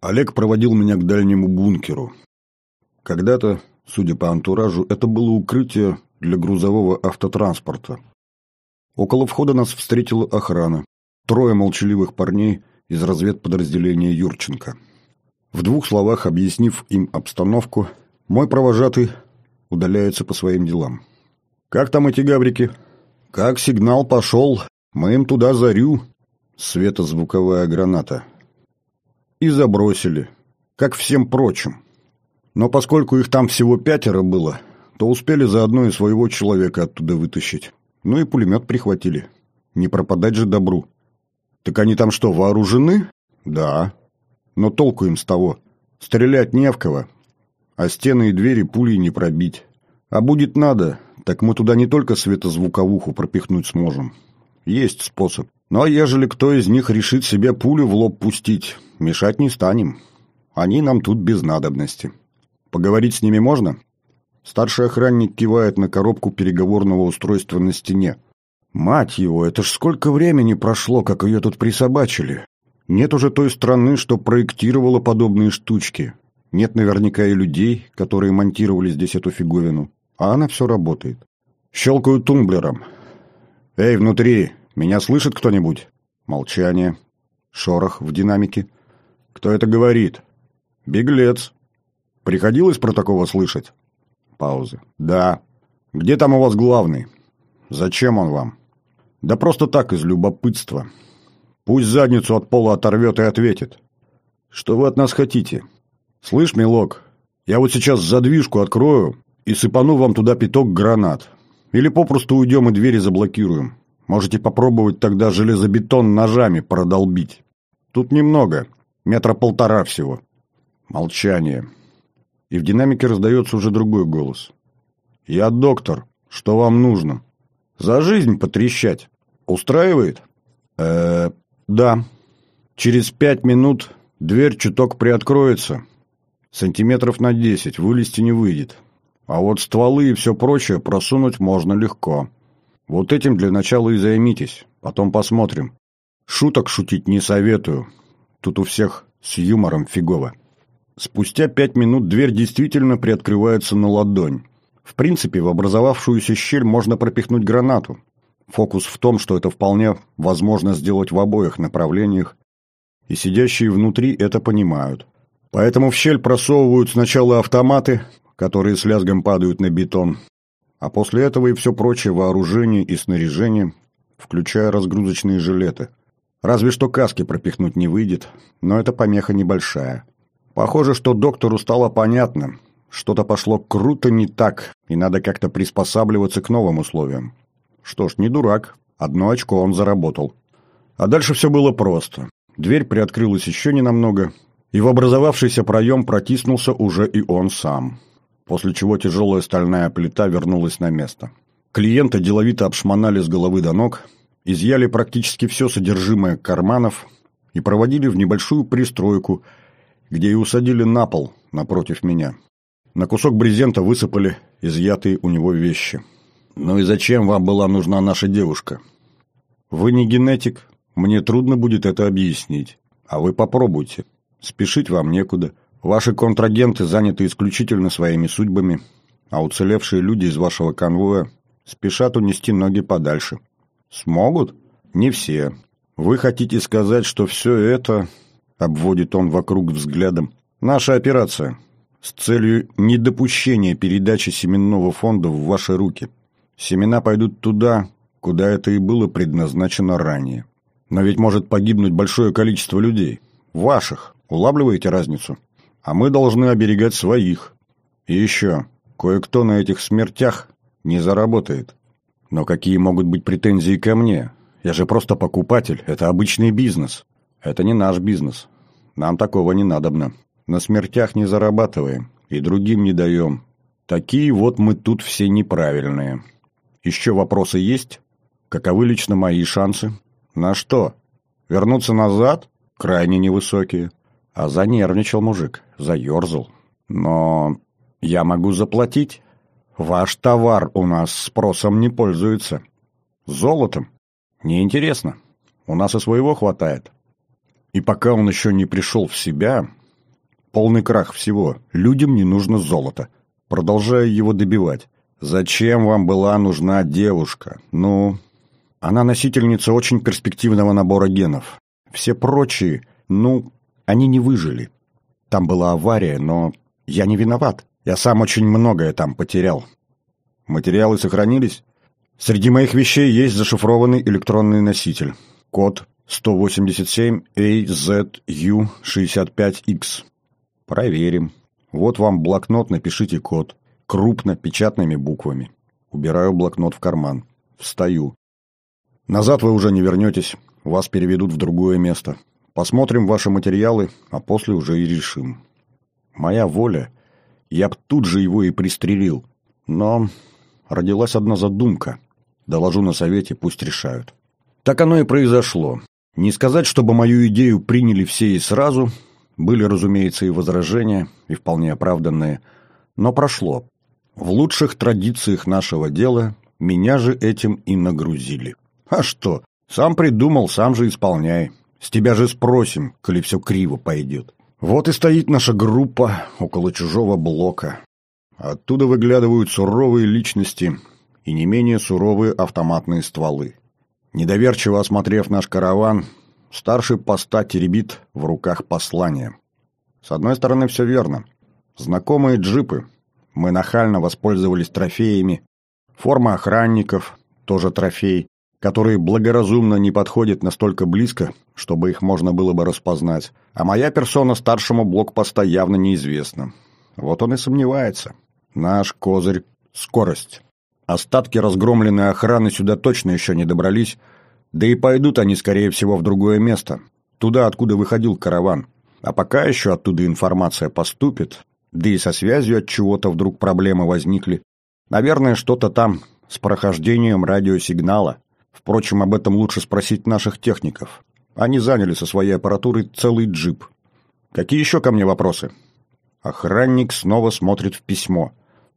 Олег проводил меня к дальнему бункеру. Когда-то, судя по антуражу, это было укрытие для грузового автотранспорта. Около входа нас встретила охрана. 3 молчаливых парней из разведподразделения Юрченко. В 2 словах объяснив им обстановку, мой провожатый удаляется по своим делам. «Как там эти гаврики?» «Как сигнал пошел, мы им туда зарю». Светозвуковая граната. И забросили, как всем прочим. Но поскольку их там всего 5 было, то успели заодно и своего человека оттуда вытащить. Ну и пулемет прихватили. Не пропадать же добру. Так они там что, вооружены? Да. Но толку им с того. Стрелять не в кого. А стены и двери пулей не пробить. А будет надо, так мы туда не только светозвуковуху пропихнуть сможем. Есть способ. Но ежели кто из них решит себе пулю в лоб пустить, мешать не станем. Они нам тут без надобности. Поговорить с ними можно? Старший охранник кивает на коробку переговорного устройства на стене. Мать его, это ж сколько времени прошло, как ее тут присобачили. Нет уже той страны, что проектировала подобные штучки. Нет наверняка и людей, которые монтировали здесь эту фиговину. А она все работает. Щелкаю тумблером. «Эй, внутри! Меня слышит кто-нибудь?» Молчание. Шорох в динамике. «Кто это говорит?» «Беглец». «Приходилось про такого слышать?» Пауза. «Да». «Где там у вас главный?» «Зачем он вам?» «Да просто так, из любопытства. Пусть задницу от пола оторвет и ответит». «Что вы от нас хотите?» «Слышь, милок, я вот сейчас задвижку открою и сыпану вам туда 5 гранат. Или попросту уйдем и двери заблокируем. Можете попробовать тогда железобетон ножами продолбить. Тут немного, 1,5 метра всего». Молчание. И в динамике раздается уже другой голос. «Я доктор. Что вам нужно?» «За жизнь потрещать. Устраивает?» Да. Через 5 минут дверь чуток приоткроется. Сантиметров на 10, вылезти не выйдет. А вот стволы и все прочее просунуть можно легко. Вот этим для начала и займитесь. Потом посмотрим. Шуток шутить не советую. Тут у всех с юмором фигово». Спустя 5 минут дверь действительно приоткрывается на ладонь. В принципе, в образовавшуюся щель можно пропихнуть гранату. Фокус в том, что это вполне возможно сделать в обоих направлениях, и сидящие внутри это понимают. Поэтому в щель просовывают сначала автоматы, которые с лязгом падают на бетон, а после этого и все прочее вооружение и снаряжение, включая разгрузочные жилеты. Разве что каски пропихнуть не выйдет, но это помеха небольшая. Похоже, что доктору стало понятно, что-то пошло круто не так, и надо как-то приспосабливаться к новым условиям. Что ж, не дурак, 1 очко он заработал. А дальше все было просто. Дверь приоткрылась еще ненамного, и в образовавшийся проем протиснулся уже и он сам. После чего тяжелая стальная плита вернулась на место. Клиента деловито обшмонали с головы до ног, изъяли практически все содержимое карманов и проводили в небольшую пристройку, где и усадили на пол напротив меня. На кусок брезента высыпали изъятые у него вещи. «Ну и зачем вам была нужна наша девушка?» «Вы не генетик, мне трудно будет это объяснить. А вы попробуйте. Спешить вам некуда. Ваши контрагенты заняты исключительно своими судьбами, а уцелевшие люди из вашего конвоя спешат унести ноги подальше. Смогут? Не все. Вы хотите сказать, что все это, обводит он вокруг взглядом, наша операция с целью недопущения передачи семенного фонда в ваши руки. Семена пойдут туда, куда это и было предназначено ранее. Но ведь может погибнуть большое количество людей. Ваших. Улавливаете разницу? А мы должны оберегать своих. И еще, кое-кто на этих смертях не заработает. Но какие могут быть претензии ко мне? Я же просто покупатель, это обычный бизнес. Это не наш бизнес. Нам такого не надобно. На смертях не зарабатываем и другим не даем. Такие вот мы тут все неправильные. Еще вопросы есть? Каковы лично мои шансы? На что? Вернуться назад? Крайне невысокие. А занервничал мужик, заерзал. Но я могу заплатить. Ваш товар у нас спросом не пользуется. Золотом? Неинтересно. У нас и своего хватает. И пока он еще не пришел в себя, Полный крах всего. Людям не нужно золото. Продолжаю его добивать. Зачем вам была нужна девушка? Ну, она носительница очень перспективного набора генов. Все прочие, они не выжили. Там была авария, но я не виноват. Я сам очень многое там потерял. Материалы сохранились? Среди моих вещей есть зашифрованный электронный носитель. Код 187AZU65X. Проверим. Вот вам блокнот, напишите код. Крупно, печатными буквами. Убираю блокнот в карман. Встаю. Назад вы уже не вернетесь. Вас переведут в другое место. Посмотрим ваши материалы, а после уже и решим. Моя воля. Я б тут же его и пристрелил. Но родилась одна задумка. Доложу на совете, пусть решают. Так оно и произошло. Не сказать, чтобы мою идею приняли все и сразу. Были, разумеется, и возражения, и вполне оправданные. Но прошло. В лучших традициях нашего дела меня же этим и нагрузили. А что? Сам придумал, сам же исполняй. С тебя же спросим, коли все криво пойдет. Вот и стоит наша группа около чужого блока. Оттуда выглядывают суровые личности и не менее суровые автоматные стволы. Недоверчиво осмотрев наш караван, старший поста теребит в руках послание. С одной стороны, все верно. Знакомые джипы. Мы нахально воспользовались трофеями. Форма охранников – тоже трофей, которые благоразумно не подходят настолько близко, чтобы их можно было бы распознать. А моя персона старшему блокпоста явно неизвестна. Вот он и сомневается. Наш козырь – скорость. Остатки разгромленной охраны сюда точно еще не добрались, да и пойдут они, скорее всего, в другое место, туда, откуда выходил караван. А пока еще оттуда информация поступит, да и со связью от чего-то вдруг проблемы возникли. Наверное, что-то там с прохождением радиосигнала. Впрочем, об этом лучше спросить наших техников. Они заняли со своей аппаратурой целый джип. Какие еще ко мне вопросы? Охранник снова смотрит в письмо.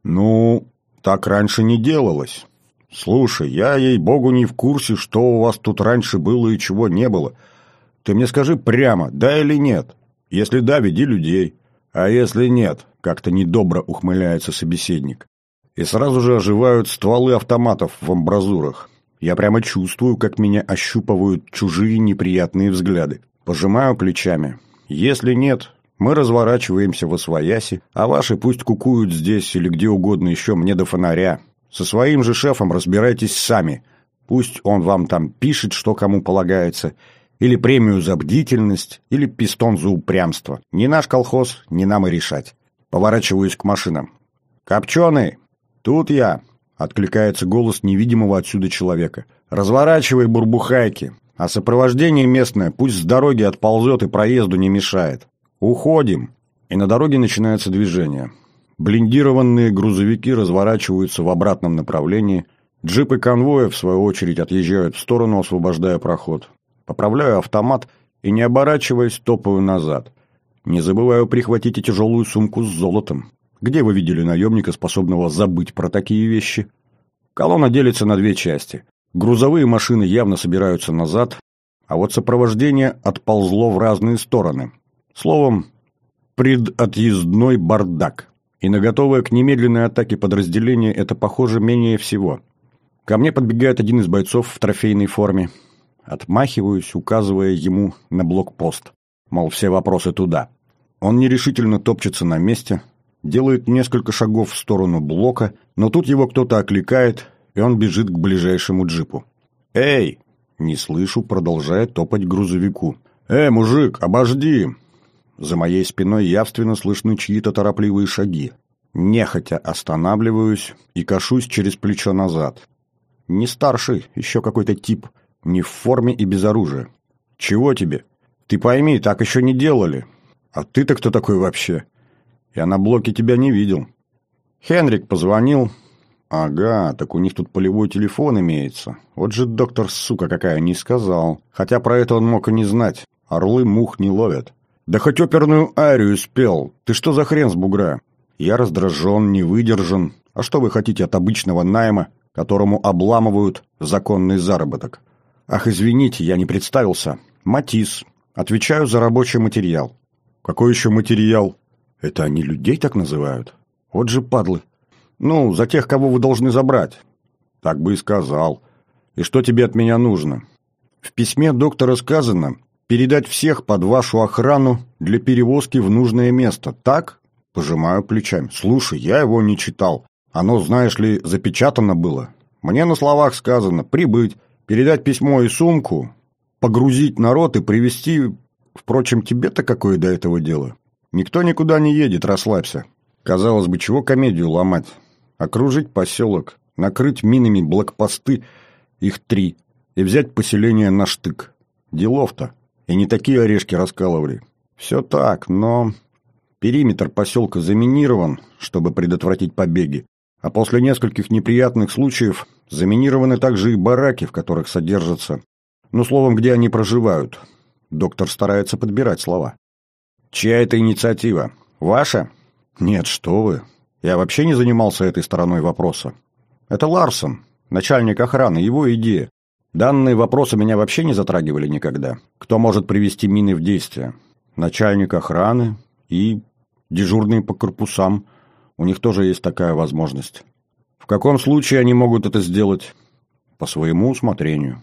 Так раньше не делалось. Слушай, я, ей-богу, не в курсе, что у вас тут раньше было и чего не было. Ты мне скажи прямо, да или нет? Если да, веди людей. А если нет, как-то недобро ухмыляется собеседник. И сразу же оживают стволы автоматов в амбразурах. Я прямо чувствую, как меня ощупывают чужие неприятные взгляды. Пожимаю плечами. Если нет, мы разворачиваемся восвояси, а ваши пусть кукуют здесь или где угодно еще, мне до фонаря. Со своим же шефом разбирайтесь сами. Пусть он вам там пишет, что кому полагается, или премию за бдительность, или пистон за упрямство. Не наш колхоз, не нам и решать. Поворачиваюсь к машинам. «Копченый, тут я!» — откликается голос невидимого отсюда человека. «Разворачивай бурбухайки, а сопровождение местное пусть с дороги отползет и проезду не мешает. Уходим!» И на дороге начинается движение. Блиндированные грузовики разворачиваются в обратном направлении. Джипы конвоя, в свою очередь, отъезжают в сторону, освобождая проход. Поправляю автомат и, не оборачиваясь, топаю назад. Не забываю прихватить и тяжелую сумку с золотом. Где вы видели наемника, способного забыть про такие вещи? Колонна делится на две части. Грузовые машины явно собираются назад, а вот сопровождение отползло в разные стороны. Словом, предотъездной бардак. И на готовое к немедленной атаке подразделение это, похоже, менее всего. Ко мне подбегает один из бойцов в трофейной форме. Отмахиваюсь, указывая ему на блокпост. Мол, все вопросы туда. Он нерешительно топчется на месте, делает несколько шагов в сторону блока, но тут его кто-то окликает, и он бежит к ближайшему джипу. «Эй!» — не слышу, продолжая топать к грузовику. Мужик, обожди!» За моей спиной явственно слышны чьи-то торопливые шаги. Нехотя останавливаюсь и кашусь через плечо назад. Не старший, еще какой-то тип, не в форме и без оружия. «Чего тебе? Ты пойми, так еще не делали. А ты-то кто такой вообще? Я на блоке тебя не видел». Хенрик позвонил. «Ага, так у них тут полевой телефон имеется. Вот же доктор, сука какая, не сказал. Хотя про это он мог и не знать. Орлы мух не ловят». «Да хоть оперную арию спел. Ты что за хрен с бугра?» Я раздражен, не выдержан. А что вы хотите от обычного найма, которому обламывают законный заработок? «Ах, извините, я не представился. Матис. Отвечаю за рабочий материал». «Какой еще материал?» Это они людей так называют? Вот же падлы. Ну, за тех, кого вы должны забрать. Так бы и сказал. И что тебе от меня нужно? В письме доктора сказано передать всех под вашу охрану для перевозки в нужное место. Так? Пожимаю плечами. Слушай, я его не читал. Оно, знаешь ли, запечатано было. Мне на словах сказано прибыть, передать письмо и сумку, погрузить народ и привезти... Впрочем, тебе-то какое до этого дело? Никто никуда не едет, расслабься. Казалось бы, чего комедию ломать? Окружить поселок, накрыть минами блокпосты, их 3, и взять поселение на штык. Делов-то. И не такие орешки раскалывали. Все так, но... Периметр поселка заминирован, чтобы предотвратить побеги. А после нескольких неприятных случаев заминированы также и бараки, в которых содержатся. Ну, словом, где они проживают. Доктор старается подбирать слова. Чья это инициатива? Ваша? Нет, что вы. Я вообще не занимался этой стороной вопроса. Это Ларсон, начальник охраны, его идея. Данные вопросы меня вообще не затрагивали никогда. Кто может привести мины в действие? Начальник охраны и дежурные по корпусам. У них тоже есть такая возможность. В каком случае они могут это сделать? По своему усмотрению.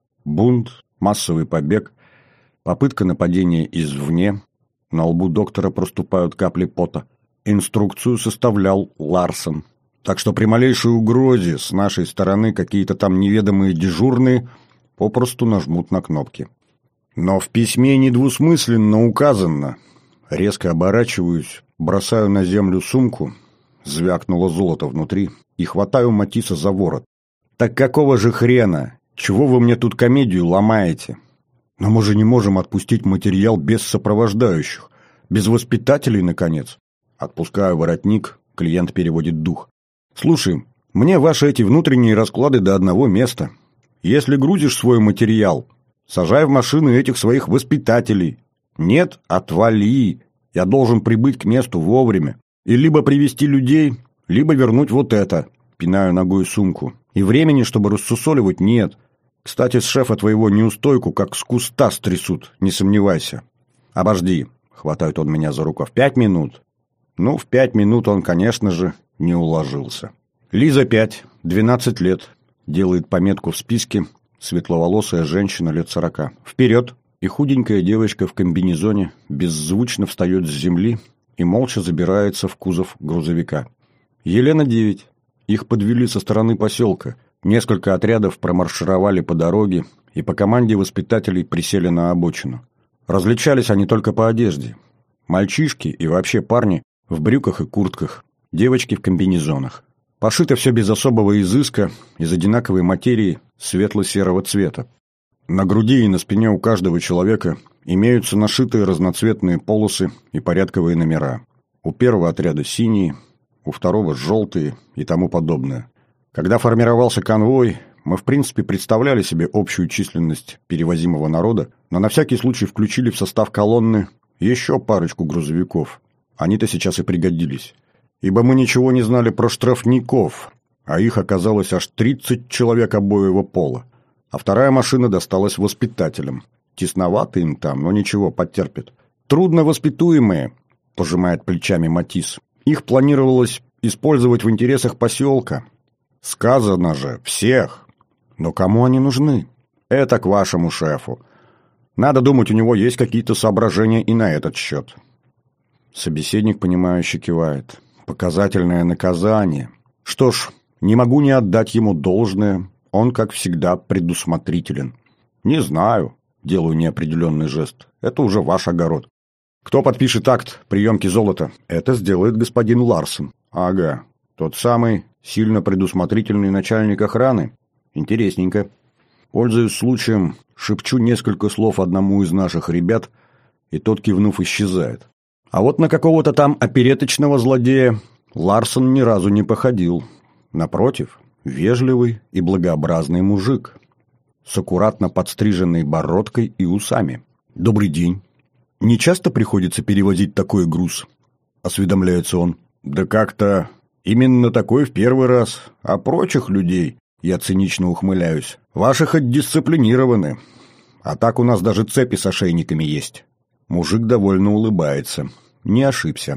Бунт, массовый побег, попытка нападения извне. На лбу доктора проступают капли пота. Инструкцию составлял Ларсон. Так что при малейшей угрозе с нашей стороны какие-то там неведомые дежурные попросту нажмут на кнопки. Но в письме недвусмысленно указано. Резко оборачиваюсь, бросаю на землю сумку, звякнуло золото внутри, и хватаю Матисса за ворот. «Так какого же хрена? Чего вы мне тут комедию ломаете? Но мы же не можем отпустить материал без сопровождающих, без воспитателей, наконец». Отпускаю воротник, клиент переводит дух. «Слушай, мне ваши эти внутренние расклады до одного места. Если грузишь свой материал, сажай в машину этих своих воспитателей. Нет, отвали. Я должен прибыть к месту вовремя. И либо привести людей, либо вернуть вот это». Пинаю ногой сумку. «И времени, чтобы рассусоливать, нет. Кстати, с шефа твоего неустойку как с куста стрясут, не сомневайся». «Обожди», — хватает он меня за рукав. 5 минут. Ну, в 5 минут он, конечно же, не уложился. Лиза 5, 12 лет. Делает пометку в списке. Светловолосая женщина лет 40. Вперед! И худенькая девочка в комбинезоне беззвучно встает с земли и молча забирается в кузов грузовика. Елена 9. Их подвели со стороны поселка. Несколько отрядов промаршировали по дороге и по команде воспитателей присели на обочину. Различались они только по одежде. Мальчишки и вообще парни в брюках и куртках, девочки в комбинезонах. Пошито все без особого изыска, из одинаковой материи светло-серого цвета. На груди и на спине у каждого человека имеются нашитые разноцветные полосы и порядковые номера. У первого отряда синие, у второго желтые и тому подобное. Когда формировался конвой, мы в принципе представляли себе общую численность перевозимого народа, но на всякий случай включили в состав колонны еще парочку грузовиков. Они-то сейчас и пригодились. Ибо мы ничего не знали про штрафников, а их оказалось аж 30 человек обоего пола. А вторая машина досталась воспитателям. Тесновато им там, но ничего, потерпят. «Трудно воспитуемые», – пожимает плечами Матисс. «Их планировалось использовать в интересах поселка. Сказано же, всех. Но кому они нужны? Это к вашему шефу. Надо думать, у него есть какие-то соображения и на этот счет». Собеседник, понимающе кивает. Показательное наказание. Что ж, не могу не отдать ему должное. Он, как всегда, предусмотрителен. Не знаю, делаю неопределенный жест. Это уже ваш огород. Кто подпишет акт приемки золота? Это сделает господин Ларсон. Ага, тот самый сильно предусмотрительный начальник охраны. Интересненько. Пользуясь случаем, шепчу несколько слов одному из наших ребят, и тот, кивнув, исчезает. А вот на какого-то там опереточного злодея Ларсон ни разу не походил. Напротив, вежливый и благообразный мужик с аккуратно подстриженной бородкой и усами. «Добрый день. Не часто приходится перевозить такой груз?» – осведомляется он. «Да как-то именно такой в первый раз. А прочих людей, я цинично ухмыляюсь, ваших отдисциплинированы. А так у нас даже цепи с ошейниками есть». Мужик довольно улыбается. Не ошибся.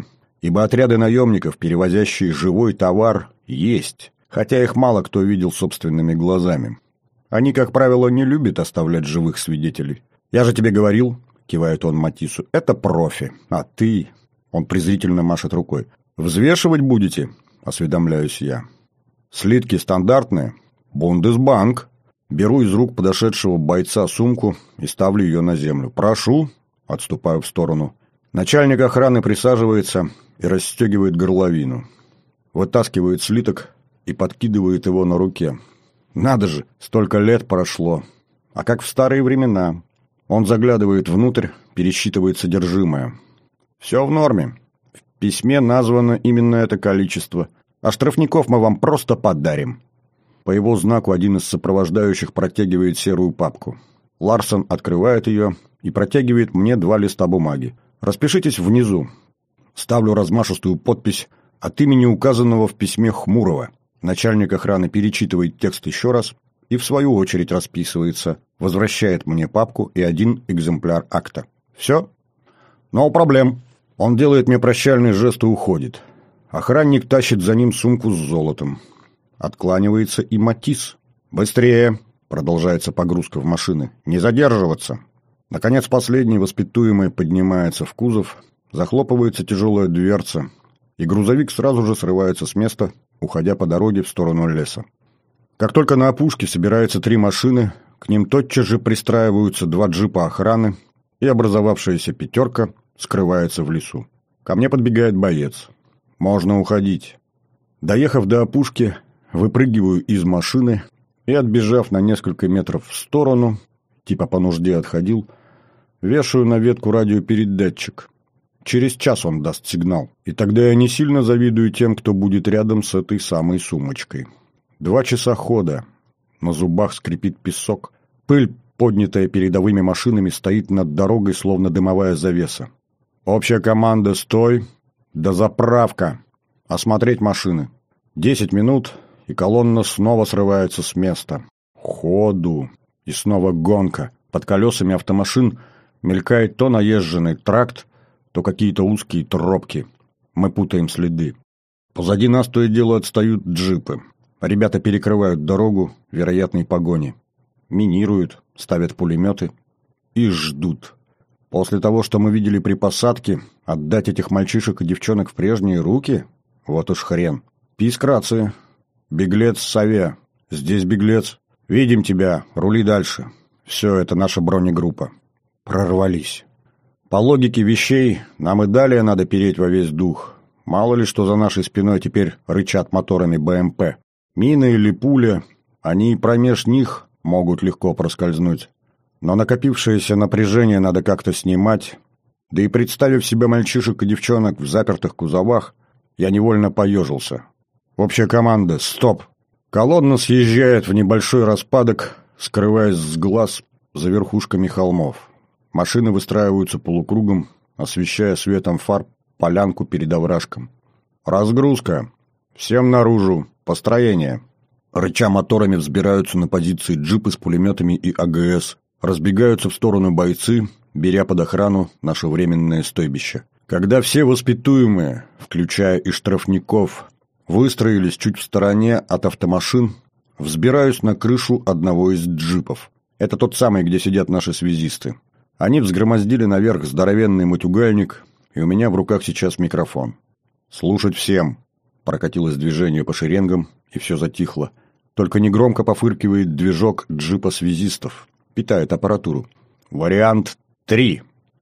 ибо отряды наемников, перевозящие живой товар, есть, хотя их мало кто видел собственными глазами. Они, как правило, не любят оставлять живых свидетелей. «Я же тебе говорил», — кивает он Матису, — «это профи, а ты...» Он презрительно машет рукой. «Взвешивать будете?» — осведомляюсь я. «Слитки стандартные. Бундесбанк». Беру из рук подошедшего бойца сумку и ставлю ее на землю. «Прошу», — отступаю в сторону. Начальник охраны присаживается и расстегивает горловину. Вытаскивает слиток и подкидывает его на руке. Надо же, столько лет прошло. А как в старые времена. Он заглядывает внутрь, пересчитывает содержимое. Все в норме. В письме названо именно это количество. А штрафников мы вам просто подарим. По его знаку один из сопровождающих протягивает серую папку. Ларсон открывает ее и протягивает мне 2 листа бумаги. «Распишитесь внизу». Ставлю размашистую подпись от имени указанного в письме Хмурого. Начальник охраны перечитывает текст еще раз и в свою очередь расписывается, возвращает мне папку и 1 экземпляр акта. «Все?» «No проблем». Он делает мне прощальный жест и уходит. Охранник тащит за ним сумку с золотом. Откланивается и Матис. «Быстрее!» — продолжается погрузка в машины. «Не задерживаться!» Наконец последний воспитуемый поднимается в кузов, захлопывается тяжелая дверца, и грузовик сразу же срывается с места, уходя по дороге в сторону леса. Как только на опушке собираются 3 машины, к ним тотчас же пристраиваются 2 джипа охраны, и образовавшаяся 5 скрывается в лесу. Ко мне подбегает боец. «Можно уходить». Доехав до опушки, выпрыгиваю из машины и, отбежав на несколько метров в сторону, типа по нужде отходил, вешаю на ветку радиопередатчик. Через час он даст сигнал, и тогда я не сильно завидую тем, кто будет рядом с этой самой сумочкой. 2 часа хода. На зубах скрипит песок. Пыль, поднятая передовыми машинами, стоит над дорогой, словно дымовая завеса. «Общая команда, стой! Дозаправка! Осмотреть машины!» 10 минут, и колонна снова срывается с места. Ходу! И снова гонка. Под колесами автомашин мелькает то наезженный тракт, то какие-то узкие тропки. Мы путаем следы. Позади нас то и дело отстают джипы. Ребята перекрывают дорогу вероятной погони. Минируют, ставят пулеметы и ждут. После того, что мы видели при посадке, отдать этих мальчишек и девчонок в прежние руки? Вот уж хрен. Писк рации. «Беглец Сове. Здесь беглец. Видим тебя. Рули дальше». Все, это наша бронегруппа. Прорвались. По логике вещей, нам и далее надо переть во весь дух. Мало ли, что за нашей спиной теперь рычат моторами БМП. Мины или пули, они и промеж них могут легко проскользнуть. Но накопившееся напряжение надо как-то снимать. Да и представив себе мальчишек и девчонок в запертых кузовах, я невольно поежился. Общая команда, стоп! Колонна съезжает в небольшой распадок, скрываясь с глаз за верхушками холмов. Машины выстраиваются полукругом, освещая светом фар полянку перед овражком. Разгрузка. Всем наружу. Построение. Рыча моторами взбираются на позиции джипы с пулеметами и АГС. Разбегаются в сторону бойцы, беря под охрану наше временное стойбище. Когда все воспитуемые, включая и штрафников, выстроились чуть в стороне от автомашин, взбираюсь на крышу одного из джипов. Это тот самый, где сидят наши связисты. Они взгромоздили наверх здоровенный матюгальник, и у меня в руках сейчас микрофон. «Слушать всем!» Прокатилось движение по шеренгам, и все затихло. Только негромко пофыркивает движок джипа связистов. Питает аппаратуру. «Вариант 3!»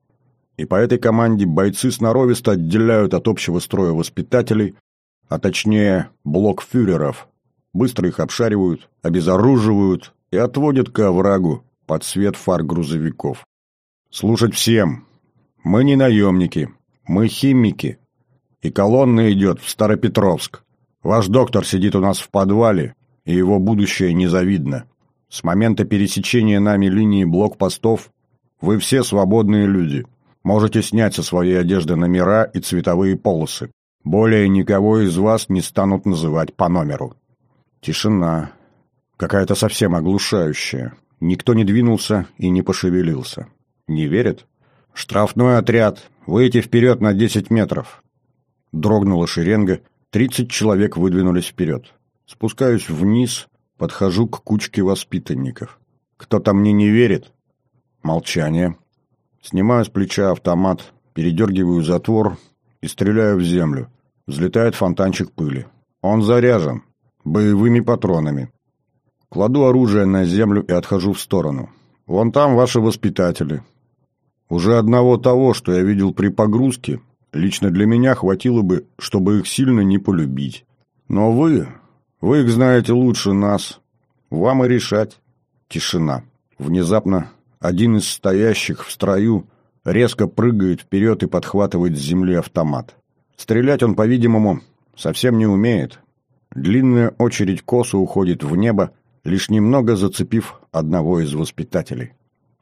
И по этой команде бойцы сноровисто отделяют от общего строя воспитателей, а точнее блокфюреров. Быстро их обшаривают, обезоруживают и отводят к оврагу под свет фар грузовиков. «Слушать всем! Мы не наемники, мы химики, и колонна идет в Старопетровск. Ваш доктор сидит у нас в подвале, и его будущее незавидно. С момента пересечения нами линии блокпостов вы все свободные люди. Можете снять со своей одежды номера и цветовые полосы. Более никого из вас не станут называть по номеру». Тишина. Какая-то совсем оглушающая. Никто не двинулся и не пошевелился. Не верят? «Штрафной отряд. Выйти вперед на 10 метров». Дрогнула шеренга, 30 человек выдвинулись вперед. Спускаюсь вниз, подхожу к кучке воспитанников. Кто-то мне не верит? Молчание. Снимаю с плеча автомат, передергиваю затвор и стреляю в землю. Взлетает фонтанчик пыли. Он заряжен. Боевыми патронами. Кладу оружие на землю и отхожу в сторону. Вон там ваши воспитатели. Уже одного того, что я видел при погрузке, лично для меня хватило бы, чтобы их сильно не полюбить. Но вы их знаете лучше нас. Вам и решать. Тишина. Внезапно один из стоящих в строю резко прыгает вперед и подхватывает с земли автомат. Стрелять он, по-видимому, совсем не умеет. Длинная очередь косо уходит в небо, лишь немного зацепив одного из воспитателей.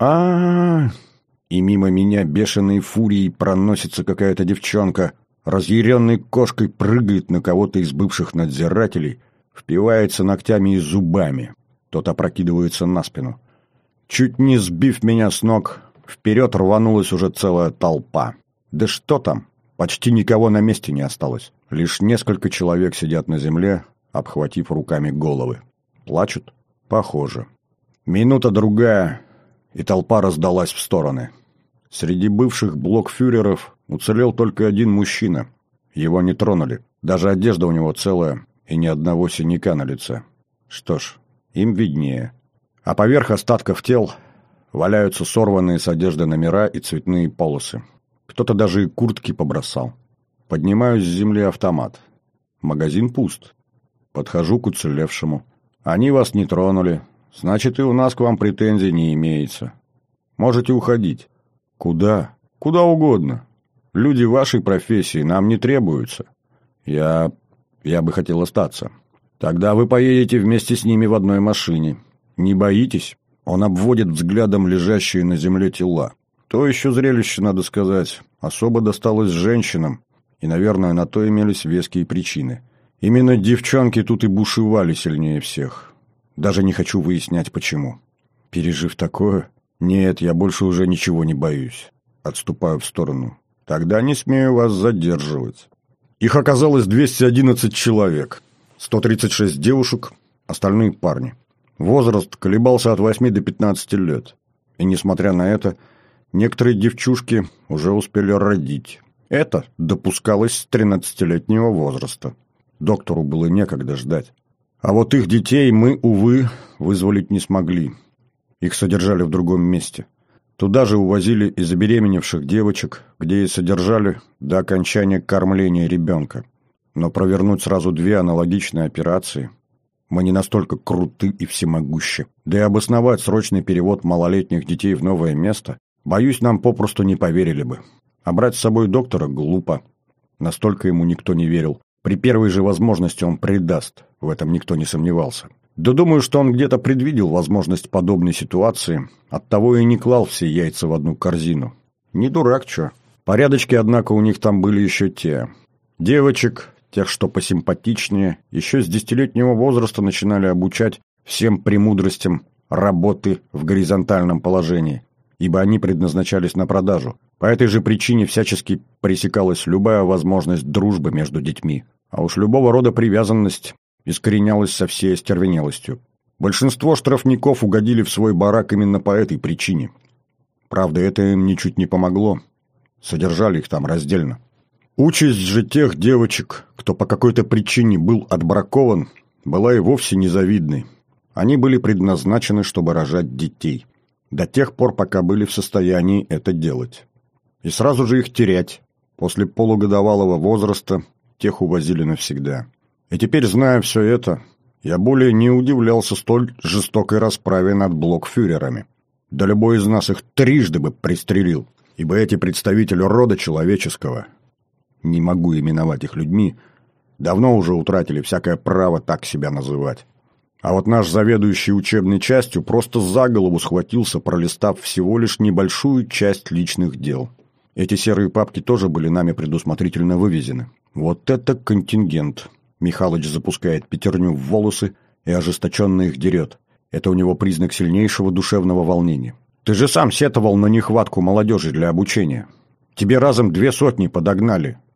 И мимо меня бешеной фурией проносится какая-то девчонка, разъяренной кошкой прыгает на кого-то из бывших надзирателей, впивается ногтями и зубами. Тот опрокидывается на спину. Чуть не сбив меня с ног, вперед рванулась уже целая толпа. Да что там? Почти никого на месте не осталось. Лишь несколько человек сидят на земле, обхватив руками головы. Плачут? Похоже. Минута-другая, и толпа раздалась в стороны. Среди бывших блокфюреров уцелел только один мужчина. Его не тронули. Даже одежда у него целая, и ни одного синяка на лице. Что ж, им виднее. А поверх остатков тел валяются сорванные с одежды номера и цветные полосы. Кто-то даже и куртки побросал. Поднимаю с земли автомат. Магазин пуст. Подхожу к уцелевшему. Они вас не тронули. Значит, и у нас к вам претензий не имеется. Можете уходить. Куда? Куда угодно. Люди вашей профессии нам не требуются. Я бы хотел остаться. Тогда вы поедете вместе с ними в одной машине. Не боитесь? Он обводит взглядом лежащие на земле тела. То еще зрелище, надо сказать. Особо досталось женщинам. И, наверное, на то имелись веские причины. Именно девчонки тут и бушевали сильнее всех. Даже не хочу выяснять, почему. Пережив такое... Нет, я больше уже ничего не боюсь. Отступаю в сторону. Тогда не смею вас задерживать. Их оказалось 211 человек. 136 девушек, остальные парни. Возраст колебался от 8 до 15 лет. И, несмотря на это, некоторые девчушки уже успели родить. Это допускалось с 13-летнего возраста. Доктору было некогда ждать. А вот их детей мы, увы, вызволить не смогли. Их содержали в другом месте. Туда же увозили и забеременевших девочек, где и содержали до окончания кормления ребенка. Но провернуть сразу две аналогичные операции мы не настолько круты и всемогущи. Да и обосновать срочный перевод малолетних детей в новое место, боюсь, нам попросту не поверили бы. А брать с собой доктора глупо. Настолько ему никто не верил. При первой же возможности он предаст, в этом никто не сомневался. Да думаю, что он где-то предвидел возможность подобной ситуации, оттого и не клал все яйца в одну корзину. Не дурак, чё. Порядочки, однако, у них там были еще те. Девочек, тех, что посимпатичнее, еще с 10-летнего возраста начинали обучать всем премудростям работы в горизонтальном положении, ибо они предназначались на продажу. По этой же причине всячески пресекалась любая возможность дружбы между детьми. А уж любого рода привязанность искоренялась со всей остервенелостью. Большинство штрафников угодили в свой барак именно по этой причине. Правда, это им ничуть не помогло. Содержали их там раздельно. Участь же тех девочек, кто по какой-то причине был отбракован, была и вовсе незавидной. Они были предназначены, чтобы рожать детей. До тех пор, пока были в состоянии это делать. И сразу же их терять. После полугодовалого возраста тех увозили навсегда. И теперь, зная все это, я более не удивлялся столь жестокой расправе над блокфюрерами. Да любой из нас их трижды бы пристрелил, ибо эти представители рода человеческого, не могу именовать их людьми, давно уже утратили всякое право так себя называть. А вот наш заведующий учебной частью просто за голову схватился, пролистав всего лишь небольшую часть личных дел. Эти серые папки тоже были нами предусмотрительно вывезены. Вот это контингент! Михалыч запускает пятерню в волосы и ожесточенно их дерет. Это у него признак сильнейшего душевного волнения. Ты же сам сетовал на нехватку молодежи для обучения. Тебе разом 200 подогнали,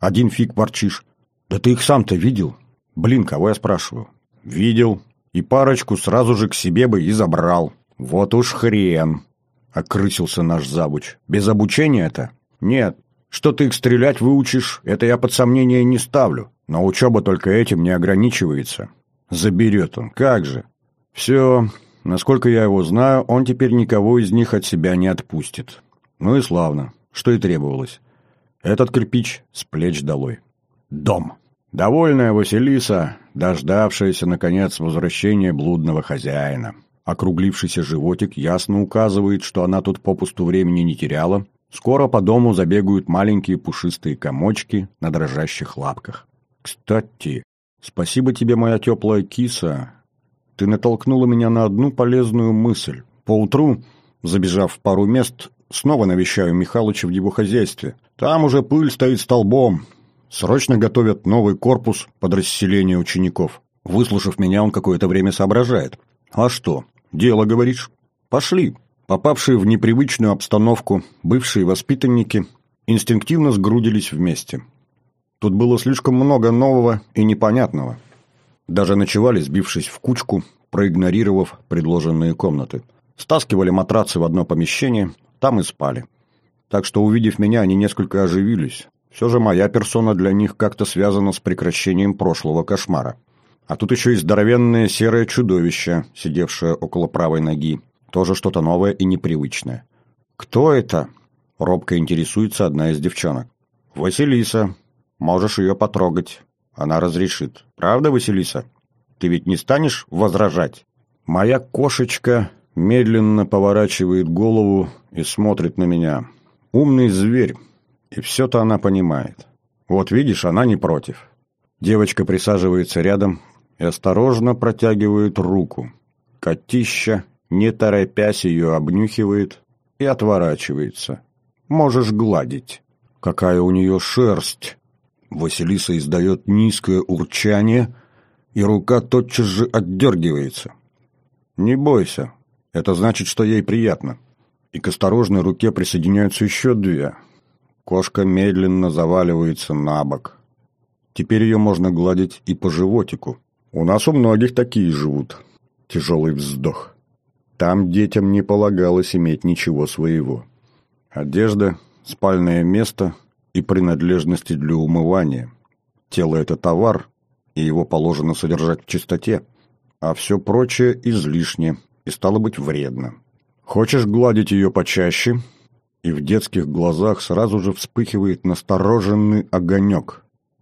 Один фиг ворчишь. Да ты их сам-то видел? Блин, кого я спрашиваю? Видел. И парочку сразу же к себе бы и забрал. Вот уж хрен. Окрысился наш завуч. Без обучения-то? Нет. Что ты их стрелять выучишь, это я под сомнение не ставлю. Но учеба только этим не ограничивается. Заберет он, как же. Все, насколько я его знаю, он теперь никого из них от себя не отпустит. Ну и славно, что и требовалось. Этот кирпич с плеч долой. Дом. Довольная Василиса, дождавшаяся, наконец, возвращения блудного хозяина. Округлившийся животик ясно указывает, что она тут попусту времени не теряла. Скоро по дому забегают маленькие пушистые комочки на дрожащих лапках. Кстати, спасибо тебе, моя теплая киса. Ты натолкнула меня на одну полезную мысль. Поутру, забежав в пару мест, снова навещаю Михалыча в его хозяйстве. Там уже пыль стоит столбом. Срочно готовят новый корпус под расселение учеников. Выслушав меня, он какое-то время соображает. А что, дело, говоришь? Пошли. Попавшие в непривычную обстановку бывшие воспитанники инстинктивно сгрудились вместе. Тут было слишком много нового и непонятного. Даже ночевали, сбившись в кучку, проигнорировав предложенные комнаты. Стаскивали матрацы в одно помещение, там и спали. Так что, увидев меня, они несколько оживились. Все же моя персона для них как-то связана с прекращением прошлого кошмара. А тут еще и здоровенное серое чудовище, сидевшее около правой ноги. Тоже что-то новое и непривычное. «Кто это?» — робко интересуется одна из девчонок. «Василиса. Можешь ее потрогать. Она разрешит. Правда, Василиса? Ты ведь не станешь возражать?» Моя кошечка медленно поворачивает голову и смотрит на меня. Умный зверь. И все-то она понимает. Вот видишь, она не против. Девочка присаживается рядом и осторожно протягивает руку. Котища, не торопясь, ее обнюхивает и отворачивается. Можешь гладить. Какая у нее шерсть! Василиса издает низкое урчание, и рука тотчас же отдергивается. Не бойся, это значит, что ей приятно. И к осторожной руке присоединяются еще две. Кошка медленно заваливается на бок. Теперь ее можно гладить и по животику. У нас у многих такие живут. Тяжелый вздох. Там детям не полагалось иметь ничего своего. Одежда, спальное место и принадлежности для умывания. Тело – это товар, и его положено содержать в чистоте, а все прочее излишне и стало быть вредно. Хочешь гладить ее почаще? И в детских глазах сразу же вспыхивает настороженный огонек.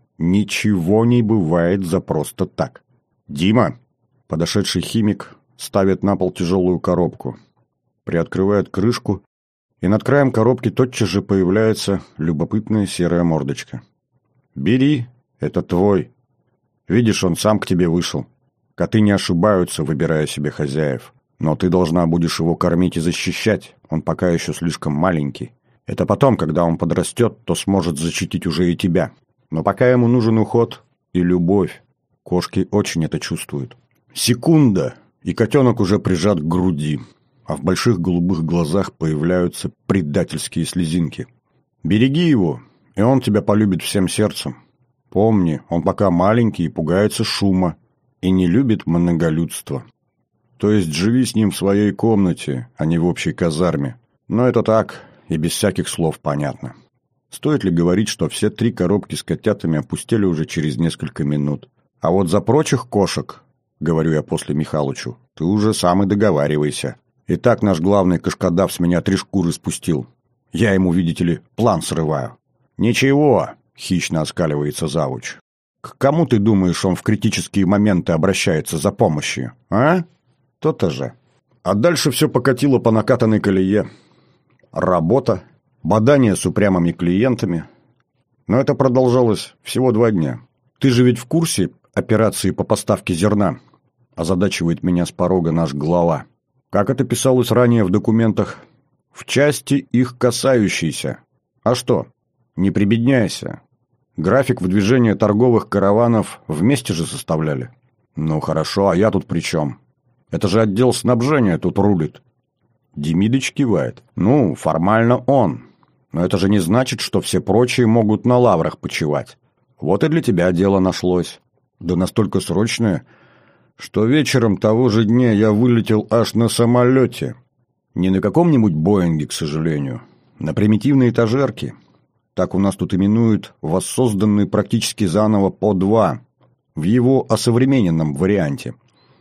Ничего не бывает за просто так. «Дима!» Подошедший химик ставит на пол тяжелую коробку, приоткрывает крышку, и над краем коробки тотчас же появляется любопытная серая мордочка. «Бери, это твой. Видишь, он сам к тебе вышел. Коты не ошибаются, выбирая себе хозяев. Но ты должна будешь его кормить и защищать, он пока еще слишком маленький. Это потом, когда он подрастет, то сможет защитить уже и тебя. Но пока ему нужен уход и любовь. Кошки очень это чувствуют. Секунда, и котенок уже прижат к груди, а в больших голубых глазах появляются предательские слезинки. Береги его, и он тебя полюбит всем сердцем. Помни, он пока маленький и пугается шума, и не любит многолюдства. То есть живи с ним в своей комнате, а не в общей казарме. Но это так, и без всяких слов понятно. Стоит ли говорить, что все 3 коробки с котятами опустили уже через несколько минут? А вот за прочих кошек, говорю я после Михалычу, ты уже сам и договаривайся. И так наш главный кашкадав с меня 3 шкуры спустил. Я ему, видите ли, план срываю. Ничего, хищно оскаливается завуч. К кому, ты думаешь, он в критические моменты обращается за помощью, а? То-то же. А дальше все покатило по накатанной колее. Работа, бадание с упрямыми клиентами. Но это продолжалось всего 2 дня. Ты же ведь в курсе операции по поставке зерна? Озадачивает меня с порога наш глава. Как это писалось ранее в документах? В части их касающейся. А что? Не прибедняйся. График выдвижения торговых караванов вместе же составляли. Ну хорошо, а я тут при чем? Это же отдел снабжения тут рулит. Демидыч кивает. Ну, формально он. Но это же не значит, что все прочие могут на лаврах почивать. Вот и для тебя дело нашлось. Да настолько срочное, что вечером того же дня я вылетел аж на самолете. Не на каком-нибудь Боинге, к сожалению, на примитивной этажерке. Так у нас тут именуют воссозданный практически заново По-2, в его осовремененном варианте.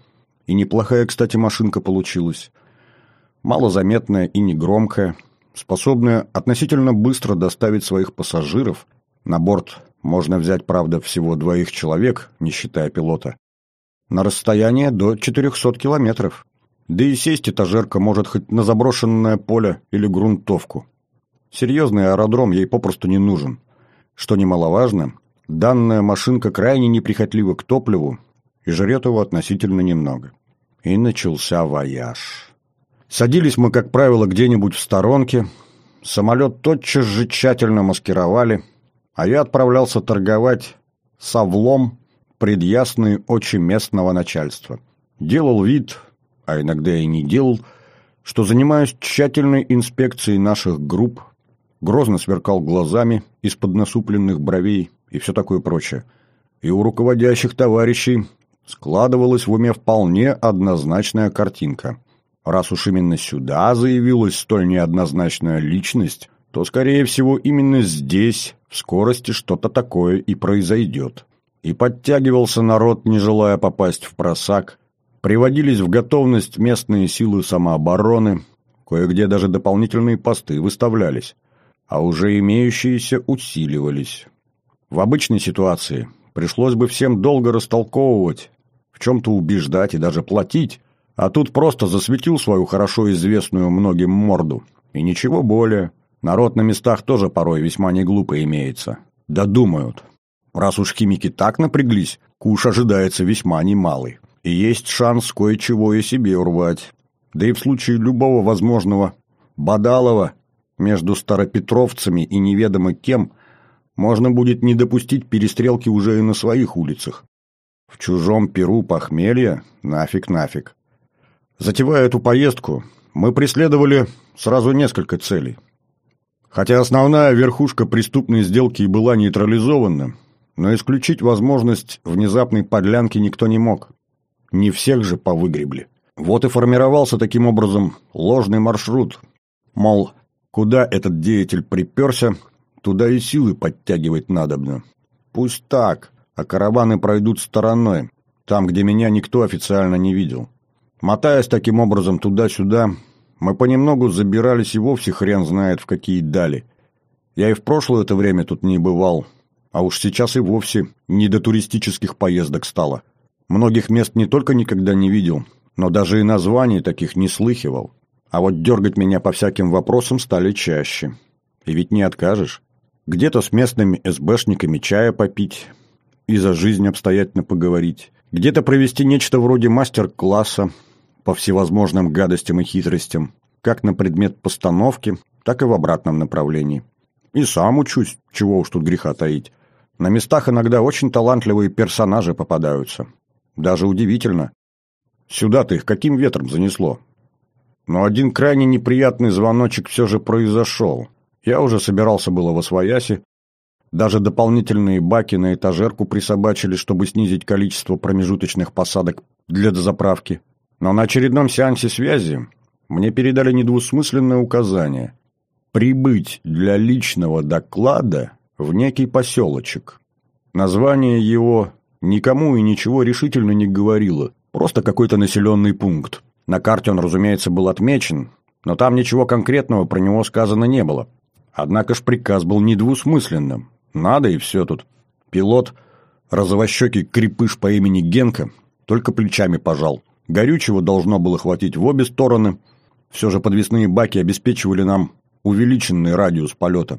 И неплохая, кстати, машинка получилась. Малозаметная и негромкая, способная относительно быстро доставить своих пассажиров. На борт можно взять, правда, всего 2 человек, не считая пилота, на расстояние до 400 километров. Да и сесть этажерка может хоть на заброшенное поле или грунтовку. Серьезный аэродром ей попросту не нужен. Что немаловажно, данная машинка крайне неприхотлива к топливу и жрет его относительно немного. И начался вояж. Садились мы, как правило, где-нибудь в сторонке, самолет тотчас же тщательно маскировали, а я отправлялся торговать совлом пред ясные очи местного начальства. Делал вид, а иногда и не делал, что занимаюсь тщательной инспекцией наших групп, грозно сверкал глазами из-под насупленных бровей и все такое прочее. И у руководящих товарищей складывалась в уме вполне однозначная картинка. Раз уж именно сюда заявилась столь неоднозначная личность, то, скорее всего, именно здесь в скорости что-то такое и произойдет. И подтягивался народ, не желая попасть в просак, приводились в готовность местные силы самообороны, кое-где даже дополнительные посты выставлялись, а уже имеющиеся усиливались. В обычной ситуации пришлось бы всем долго растолковывать, в чем-то убеждать и даже платить, а тут просто засветил свою хорошо известную многим морду. И ничего более. Народ на местах тоже порой весьма неглупо имеется. Да думают. Раз уж химики так напряглись, куш ожидается весьма немалый. И есть шанс кое-чего и себе урвать. Да и в случае любого возможного бадалова между старопетровцами и неведомо кем можно будет не допустить перестрелки уже и на своих улицах. В чужом перу похмелья нафиг. Затевая эту поездку, мы преследовали сразу несколько целей. Хотя основная верхушка преступной сделки и была нейтрализована, но исключить возможность внезапной подлянки никто не мог. Не всех же повыгребли. Вот и формировался таким образом ложный маршрут. Мол, куда этот деятель приперся, туда и силы подтягивать надобно. Пусть так, а караваны пройдут стороной, там, где меня никто официально не видел. Мотаясь таким образом туда-сюда, мы понемногу забирались и вовсе хрен знает в какие дали. Я и в прошлое это время тут не бывал, а уж сейчас и вовсе не до туристических поездок стало. Многих мест не только никогда не видел, но даже и названий таких не слыхивал. А вот дергать меня по всяким вопросам стали чаще. И ведь не откажешь. Где-то с местными СБшниками чая попить и за жизнь обстоятельно поговорить. Где-то провести нечто вроде мастер-класса по всевозможным гадостям и хитростям, как на предмет постановки, так и в обратном направлении. И сам учусь, чего уж тут греха таить. На местах иногда очень талантливые персонажи попадаются. Даже удивительно. Сюда-то их каким ветром занесло? Но один крайне неприятный звоночек все же произошел. Я уже собирался было восвояси, даже дополнительные баки на этажерку присобачили, чтобы снизить количество промежуточных посадок для дозаправки. Но на очередном сеансе связи мне передали недвусмысленное указание прибыть для личного доклада в некий поселочек. Название его никому и ничего решительно не говорило, просто какой-то населенный пункт. На карте он, разумеется, был отмечен, но там ничего конкретного про него сказано не было. Однако ж приказ был недвусмысленным. Надо и все тут. Пилот, розовощекий крепыш по имени Генка, только плечами пожал. Горючего должно было хватить в обе стороны. Все же подвесные баки обеспечивали нам увеличенный радиус полета.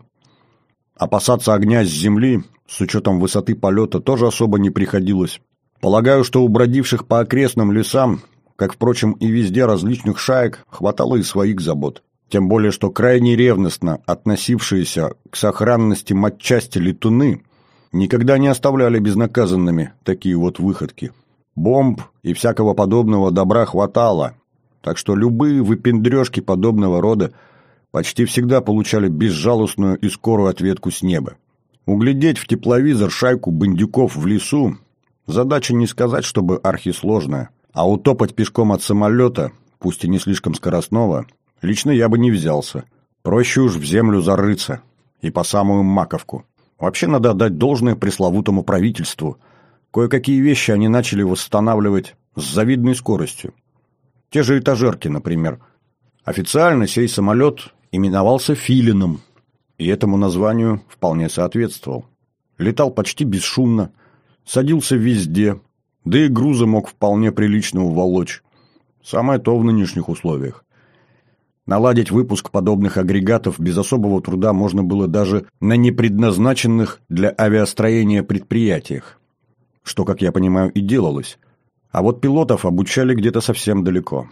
Опасаться огня с земли, с учетом высоты полета, тоже особо не приходилось. Полагаю, что у бродивших по окрестным лесам, как, впрочем, и везде различных шаек, хватало и своих забот. Тем более, что крайне ревностно относившиеся к сохранности матчасти летуны никогда не оставляли безнаказанными такие вот выходки. Бомб и всякого подобного добра хватало, так что любые выпендрежки подобного рода почти всегда получали безжалостную и скорую ответку с неба. Углядеть в тепловизор шайку бандюков в лесу – задача не сказать, чтобы архисложная, а утопать пешком от самолета, пусть и не слишком скоростного, лично я бы не взялся. Проще уж в землю зарыться, и по самую маковку. Вообще надо отдать должное пресловутому правительству. Кое-какие вещи они начали восстанавливать с завидной скоростью. Те же этажерки, например. Официально сей самолет именовался «Филином», и этому названию вполне соответствовал. Летал почти бесшумно, садился везде, да и груза мог вполне прилично уволочь. Самое то в нынешних условиях. Наладить выпуск подобных агрегатов без особого труда можно было даже на непредназначенных для авиастроения предприятиях, что, как я понимаю, и делалось. А вот пилотов обучали где-то совсем далеко.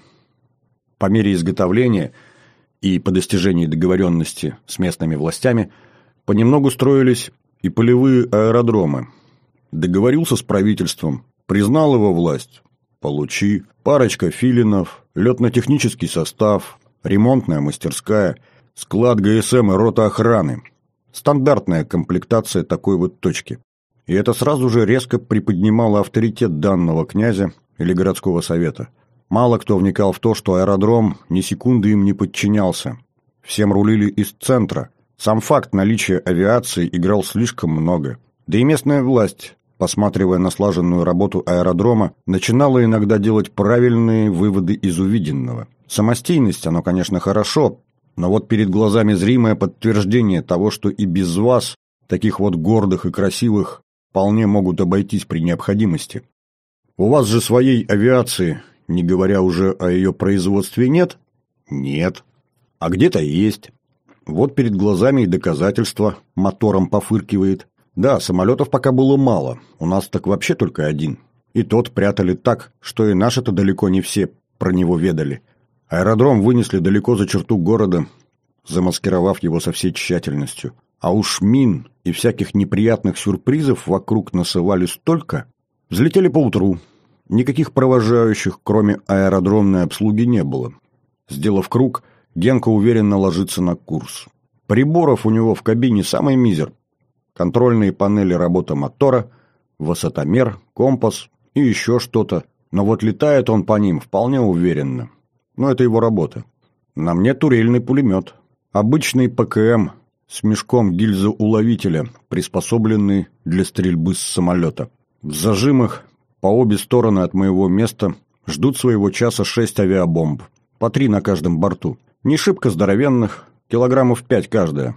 По мере изготовления и по достижении договоренности с местными властями понемногу строились и полевые аэродромы. Договорился с правительством, признал его власть. Получи. Парочка филинов, летно-технический состав, ремонтная мастерская, склад ГСМ и рота охраны. Стандартная комплектация такой вот точки. И это сразу же резко приподнимало авторитет данного князя или городского совета. Мало кто вникал в то, что аэродром ни секунды им не подчинялся. Всем рулили из центра. Сам факт наличия авиации играл слишком много. Да и местная власть, посматривая на слаженную работу аэродрома, начинала иногда делать правильные выводы из увиденного. Самостийность, оно, конечно, хорошо, но вот перед глазами зримое подтверждение того, что и без вас, таких вот гордых и красивых, вполне могут обойтись при необходимости. У вас же своей авиации, не говоря уже о ее производстве, нет? Нет. А где-то есть. Вот перед глазами и доказательства, мотором пофыркивает. Да, самолетов пока было мало, у нас так вообще только один. И тот прятали так, что и наши-то далеко не все про него ведали. Аэродром вынесли далеко за черту города, замаскировав его со всей тщательностью. А уж мин и всяких неприятных сюрпризов вокруг насылали столько. Взлетели поутру. Никаких провожающих, кроме аэродромной обслуги, не было. Сделав круг, Генка уверенно ложится на курс. Приборов у него в кабине самый мизер. Контрольные панели работы мотора, высотомер, компас и еще что-то. Но вот летает он по ним вполне уверенно. Но это его работа. На мне турельный пулемет. Обычный ПКМ с мешком гильзоуловителя, приспособленный для стрельбы с самолета. В зажимах по обе стороны от моего места ждут своего часа 6 авиабомб. По 3 на каждом борту. Не шибко здоровенных, килограммов 5 каждая.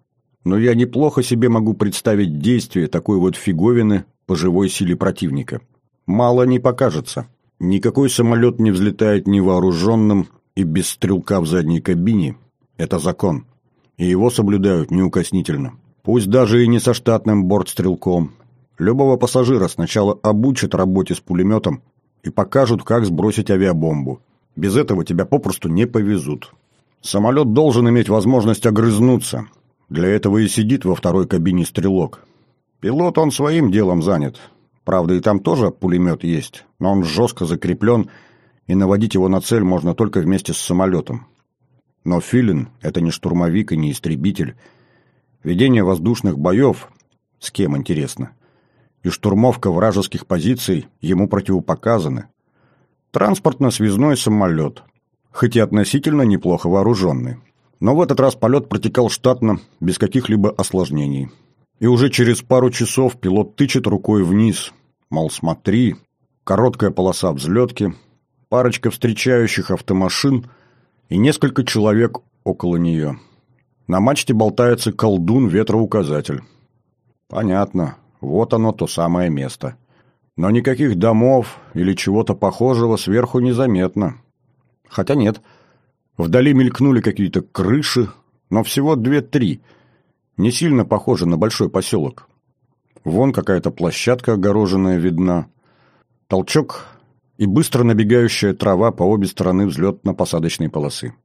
Но я неплохо себе могу представить действие такой вот фиговины по живой силе противника. Мало не покажется. Никакой самолет не взлетает невооруженным и без стрелка в задней кабине. Это закон. И его соблюдают неукоснительно. Пусть даже и не со штатным бортстрелком. Любого пассажира сначала обучат работе с пулеметом и покажут, как сбросить авиабомбу. Без этого тебя попросту не повезут. Самолет должен иметь возможность огрызнуться. Для этого и сидит во второй кабине стрелок. Пилот, он своим делом занят. Правда, и там тоже пулемет есть, но он жестко закреплен, и наводить его на цель можно только вместе с самолетом. Но Филин – это не штурмовик и не истребитель. Ведение воздушных боев – с кем, интересно? И штурмовка вражеских позиций ему противопоказаны. Транспортно-связной самолет, хоть и относительно неплохо вооруженный. Но в этот раз полет протекал штатно, без каких-либо осложнений. И уже через пару часов пилот тычет рукой вниз, мол, смотри, короткая полоса взлетки, парочка встречающих автомашин и несколько человек около нее. На мачте болтается колдун-ветроуказатель. Понятно, вот оно то самое место. Но никаких домов или чего-то похожего сверху незаметно. Хотя нет, вдали мелькнули какие-то крыши, но всего 2-3. Не сильно похоже на большой поселок. Вон какая-то площадка огороженная видна. Толчок и быстро набегающая трава по обе стороны взлетно-посадочной полосы.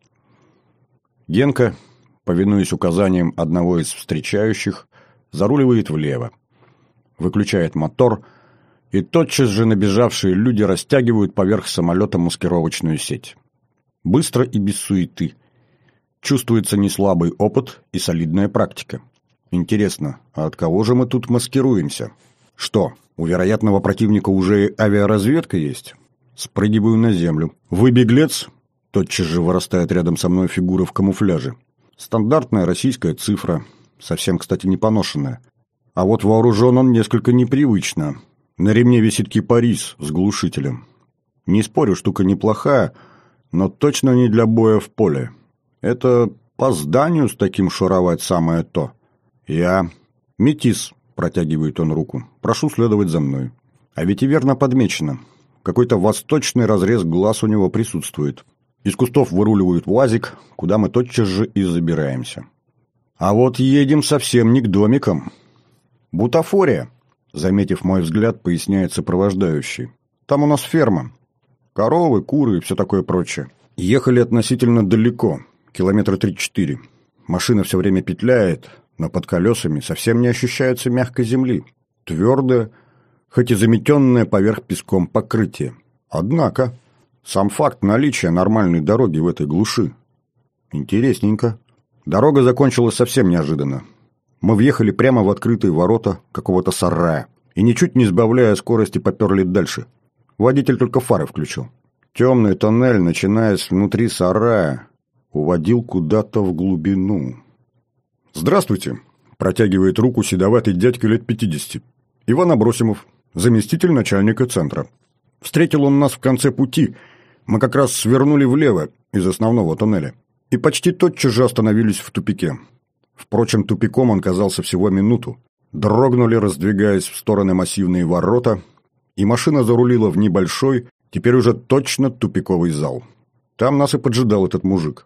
Генка, повинуясь указаниям одного из встречающих, заруливает влево. Выключает мотор, и тотчас же набежавшие люди растягивают поверх самолета маскировочную сеть. Быстро и без суеты. Чувствуется неслабый опыт и солидная практика. Интересно, а от кого же мы тут маскируемся? Что, у вероятного противника уже авиаразведка есть? Спрыгиваю на землю. Вы беглец? Тотчас же вырастает рядом со мной фигура в камуфляже. Стандартная российская цифра, совсем, кстати, не поношенная. А вот вооружен он несколько непривычно. На ремне висит кипарис с глушителем. Не спорю, штука неплохая, но точно не для боя в поле. Это по зданию с таким шуровать самое то. Я метис, протягивает он руку. Прошу следовать за мной. А ведь и верно подмечено. Какой-то восточный разрез глаз у него присутствует. Из кустов выруливает УАЗик, куда мы тотчас же и забираемся. А вот едем совсем не к домикам. Бутафория, заметив мой взгляд, поясняет сопровождающий. Там у нас ферма. Коровы, куры и все такое прочее. Ехали относительно далеко, километра 3-4. Машина все время петляет, но под колесами совсем не ощущается мягкой земли. Твердое, хоть и заметенное поверх песком покрытие. Однако, сам факт наличия нормальной дороги в этой глуши. Интересненько. Дорога закончилась совсем неожиданно. Мы въехали прямо в открытые ворота какого-то сарая и, ничуть не сбавляя скорости, поперли дальше. Водитель только фары включил. Темный тоннель, начинаясь внутри сарая, уводил куда-то в глубину. «Здравствуйте!» – протягивает руку седоватый дядька лет 50. Иван Абросимов, заместитель начальника центра. Встретил он нас в конце пути. Мы как раз свернули влево из основного тоннеля и почти тотчас же остановились в тупике. Впрочем, тупиком он казался всего минуту. Дрогнули, раздвигаясь в стороны массивные ворота, и машина зарулила в небольшой, теперь уже точно тупиковый зал. Там нас и поджидал этот мужик.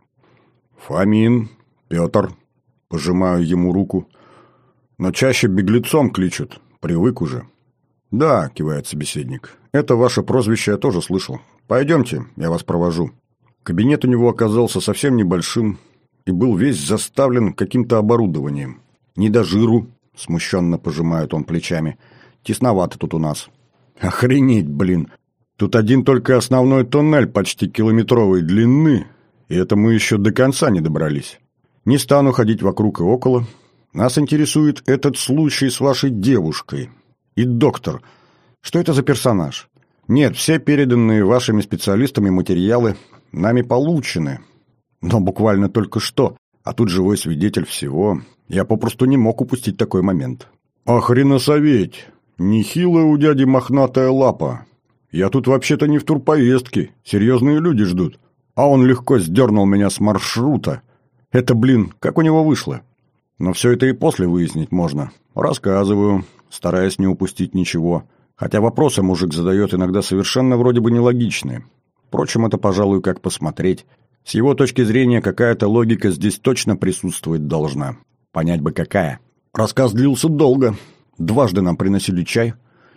«Фомин, Петр», пожимаю ему руку, «но чаще беглецом кличут, привык уже». «Да», — кивает собеседник, — «это ваше прозвище я тоже слышал. Пойдемте, я вас провожу». Кабинет у него оказался совсем небольшим и был весь заставлен каким-то оборудованием. «Не до жиру», — смущенно пожимает он плечами, — «тесновато тут у нас». «Охренеть, блин! Тут один только основной тоннель почти километровой длины, и это мы еще до конца не добрались. Не стану ходить вокруг и около. Нас интересует этот случай с вашей девушкой. И доктор. Что это за персонаж? Нет, все переданные вашими специалистами материалы нами получены. Но буквально только что, а тут живой свидетель всего. Я попросту не мог упустить такой момент». «Охренасоветь! Нехилая у дяди мохнатая лапа. Я тут вообще-то не в турпоездке, серьезные люди ждут. А он легко сдернул меня с маршрута. Это, блин, как у него вышло? Но все это и после выяснить можно. Рассказываю, стараясь не упустить ничего. Хотя вопросы мужик задает иногда совершенно вроде бы нелогичные. Впрочем, это, пожалуй, как посмотреть. С его точки зрения какая-то логика здесь точно присутствовать должна. Понять бы какая. Рассказ длился долго. Дважды нам приносили чай.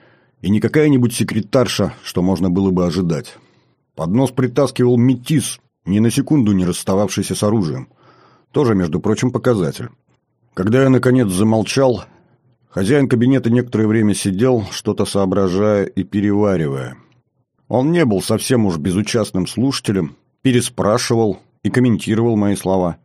И не какая-нибудь секретарша, что можно было бы ожидать. Поднос притаскивал метис, ни на секунду не расстававшийся с оружием. Тоже, между прочим, показатель. Когда я, наконец, замолчал, хозяин кабинета некоторое время сидел, что-то соображая и переваривая. Он не был совсем уж безучастным слушателем, переспрашивал и комментировал мои слова.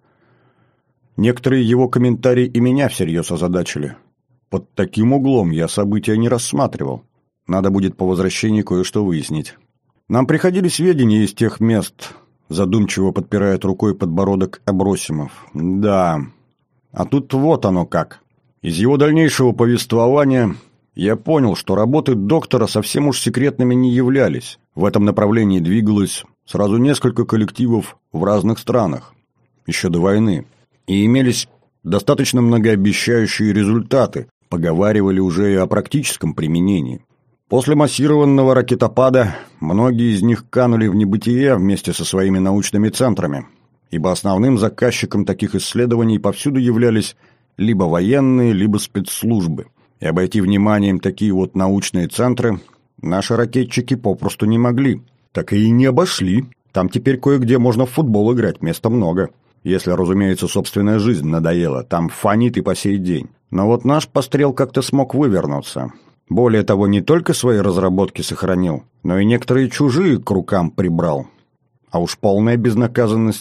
Некоторые его комментарии и меня всерьез озадачили. Под таким углом я события не рассматривал. Надо будет по возвращении кое-что выяснить. Нам приходили сведения из тех мест, задумчиво подпирает рукой подбородок Абросимов. Да, а тут вот оно как. Из его дальнейшего повествования я понял, что работы доктора совсем уж секретными не являлись. В этом направлении двигалось сразу несколько коллективов в разных странах, еще до войны. И имелись достаточно многообещающие результаты, поговаривали уже и о практическом применении. После массированного ракетопада многие из них канули в небытие вместе со своими научными центрами, ибо основным заказчиком таких исследований повсюду являлись либо военные, либо спецслужбы. И обойти вниманием такие вот научные центры наши ракетчики попросту не могли. Так и не обошли. Там теперь кое-где можно в футбол играть, места много. Если, разумеется, собственная жизнь надоела, там фонит и по сей день. Но вот наш пострел как-то смог вывернуться. Более того, не только свои разработки сохранил, но и некоторые чужие к рукам прибрал. А уж полная безнаказанность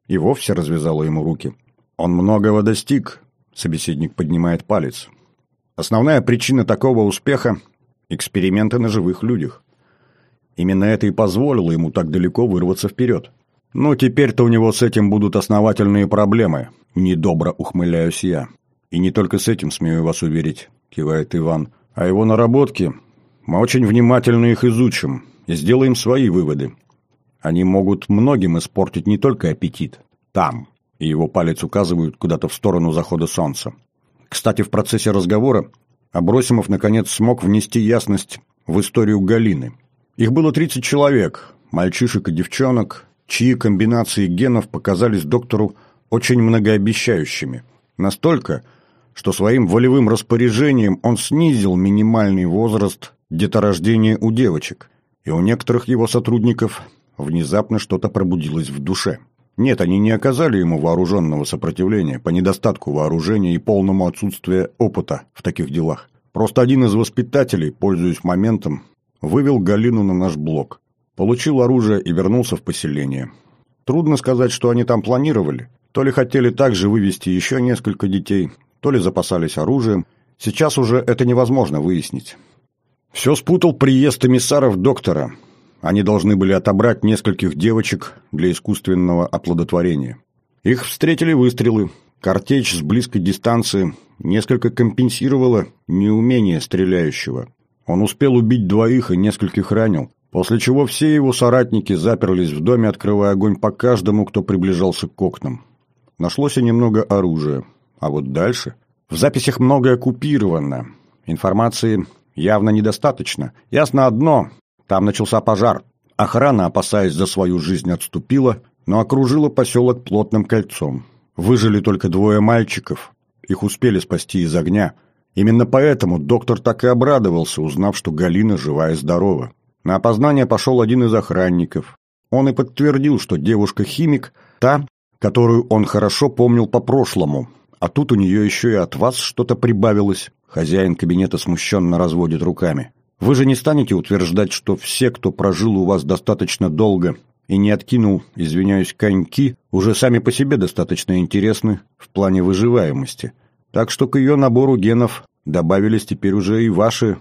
и вовсе развязала ему руки. «Он многого достиг», — собеседник поднимает палец. «Основная причина такого успеха — эксперименты на живых людях. Именно это и позволило ему так далеко вырваться вперед. Но теперь-то у него с этим будут основательные проблемы», — недобро ухмыляюсь я. «И не только с этим, смею вас уверить», — кивает Иван. «А его наработки, мы очень внимательно их изучим и сделаем свои выводы. Они могут многим испортить не только аппетит. Там». И его палец указывает куда-то в сторону захода солнца. Кстати, в процессе разговора Абросимов наконец смог внести ясность в историю Галины. Их было 30 человек, мальчишек и девчонок, чьи комбинации генов показались доктору очень многообещающими. Настолько, что своим волевым распоряжением он снизил минимальный возраст деторождения у девочек, и у некоторых его сотрудников внезапно что-то пробудилось в душе. Нет, они не оказали ему вооруженного сопротивления по недостатку вооружения и полному отсутствию опыта в таких делах. Просто один из воспитателей, пользуясь моментом, вывел Галину на наш блок, получил оружие и вернулся в поселение. Трудно сказать, что они там планировали. То ли хотели также вывести еще несколько детей, то ли запасались оружием. Сейчас уже это невозможно выяснить. Все спутал приезд эмиссаров доктора. Они должны были отобрать нескольких девочек для искусственного оплодотворения. Их встретили выстрелы. Картечь с близкой дистанции несколько компенсировала неумение стреляющего. Он успел убить 2 и нескольких ранил, после чего все его соратники заперлись в доме, открывая огонь по каждому, кто приближался к окнам. Нашлось и немного оружия. А вот дальше... В записях многое купировано. Информации явно недостаточно. Ясно одно. Там начался пожар. Охрана, опасаясь за свою жизнь, отступила, но окружила поселок плотным кольцом. Выжили только 2 мальчиков. Их успели спасти из огня. Именно поэтому доктор так и обрадовался, узнав, что Галина жива и здорова. На опознание пошел один из охранников. Он и подтвердил, что девушка-химик – та, которую он хорошо помнил по прошлому. А тут у нее еще и от вас что-то прибавилось. Хозяин кабинета смущенно разводит руками. Вы же не станете утверждать, что все, кто прожил у вас достаточно долго и не откинул, извиняюсь, коньки, уже сами по себе достаточно интересны в плане выживаемости. Так что к ее набору генов добавились теперь уже и ваши,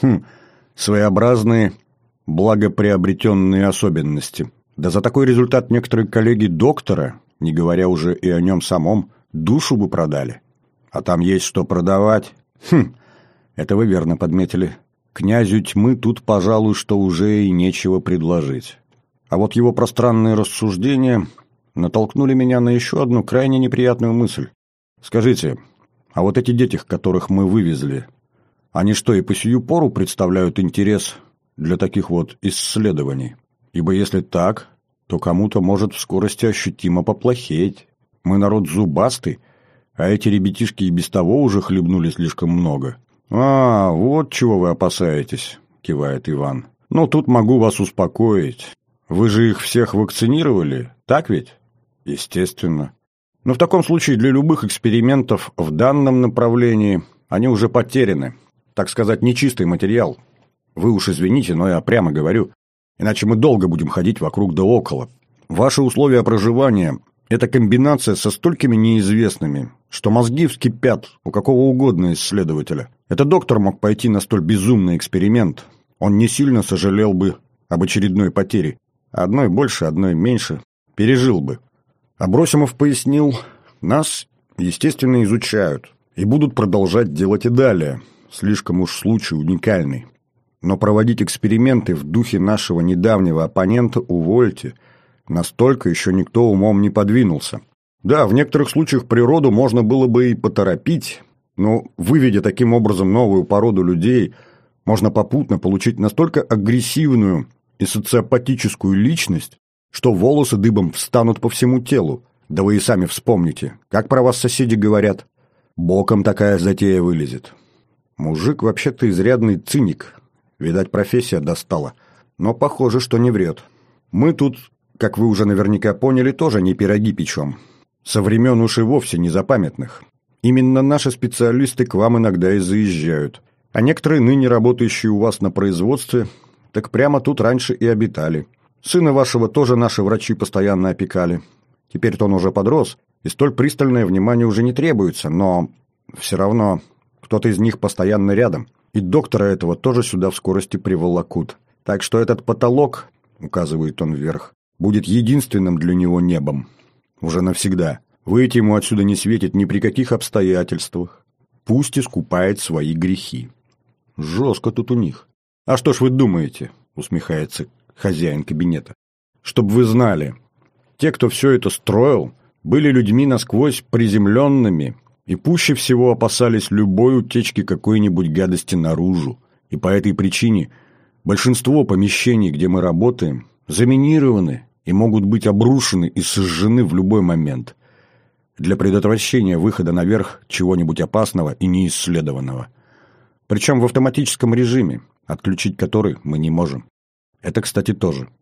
своеобразные, благоприобретенные особенности. Да за такой результат некоторые коллеги доктора, не говоря уже и о нем самом, душу бы продали. А там есть что продавать. Это вы верно подметили. Князю тьмы тут, пожалуй, что уже и нечего предложить. А вот его пространные рассуждения натолкнули меня на еще одну крайне неприятную мысль. Скажите, а вот эти дети, которых мы вывезли, они что, и по сию пору представляют интерес для таких вот исследований? Ибо если так, то кому-то может в скорости ощутимо поплохеть. Мы народ зубастый, а эти ребятишки и без того уже хлебнули слишком много. «А, вот чего вы опасаетесь», — кивает Иван. «Ну, тут могу вас успокоить. Вы же их всех вакцинировали, так ведь?» «Естественно. Но в таком случае для любых экспериментов в данном направлении они уже потеряны. Так сказать, нечистый материал. Вы уж извините, но я прямо говорю. Иначе мы долго будем ходить вокруг да около. Ваши условия проживания — это комбинация со столькими неизвестными, что мозги вскипят у какого угодно исследователя. Этот доктор мог пойти на столь безумный эксперимент. Он не сильно сожалел бы об очередной потере. Одной больше, одной меньше. Пережил бы. Абросимов пояснил, нас, естественно, изучают и будут продолжать делать и далее. Слишком уж случай уникальный. Но проводить эксперименты в духе нашего недавнего оппонента увольте. Настолько еще никто умом не подвинулся. Да, в некоторых случаях природу можно было бы и поторопить, но, выведя таким образом новую породу людей, можно попутно получить настолько агрессивную и социопатическую личность, что волосы дыбом встанут по всему телу. Да вы и сами вспомните, как про вас соседи говорят. Боком такая затея вылезет. Мужик вообще-то изрядный циник. Видать, профессия достала. Но похоже, что не врет. Мы тут, как вы уже наверняка поняли, тоже не пироги печем. Со времен уж и вовсе незапамятных. Именно наши специалисты к вам иногда и заезжают. А некоторые ныне работающие у вас на производстве, так прямо тут раньше и обитали. Сына вашего тоже наши врачи постоянно опекали. Теперь-то он уже подрос, и столь пристальное внимание уже не требуется, но все равно кто-то из них постоянно рядом, и доктора этого тоже сюда в скорости приволокут. Так что этот потолок, указывает он вверх, будет единственным для него небом. Уже навсегда. Выйти ему отсюда не светит ни при каких обстоятельствах. Пусть искупает свои грехи. Жестко тут у них. А что ж вы думаете, усмехается хозяин кабинета. Чтоб вы знали, те, кто все это строил, были людьми насквозь приземленными и пуще всего опасались любой утечки какой-нибудь гадости наружу. И по этой причине большинство помещений, где мы работаем, заминированы и могут быть обрушены и сожжены в любой момент для предотвращения выхода наверх чего-нибудь опасного и неисследованного. Причем в автоматическом режиме, отключить который мы не можем. Это, кстати, тоже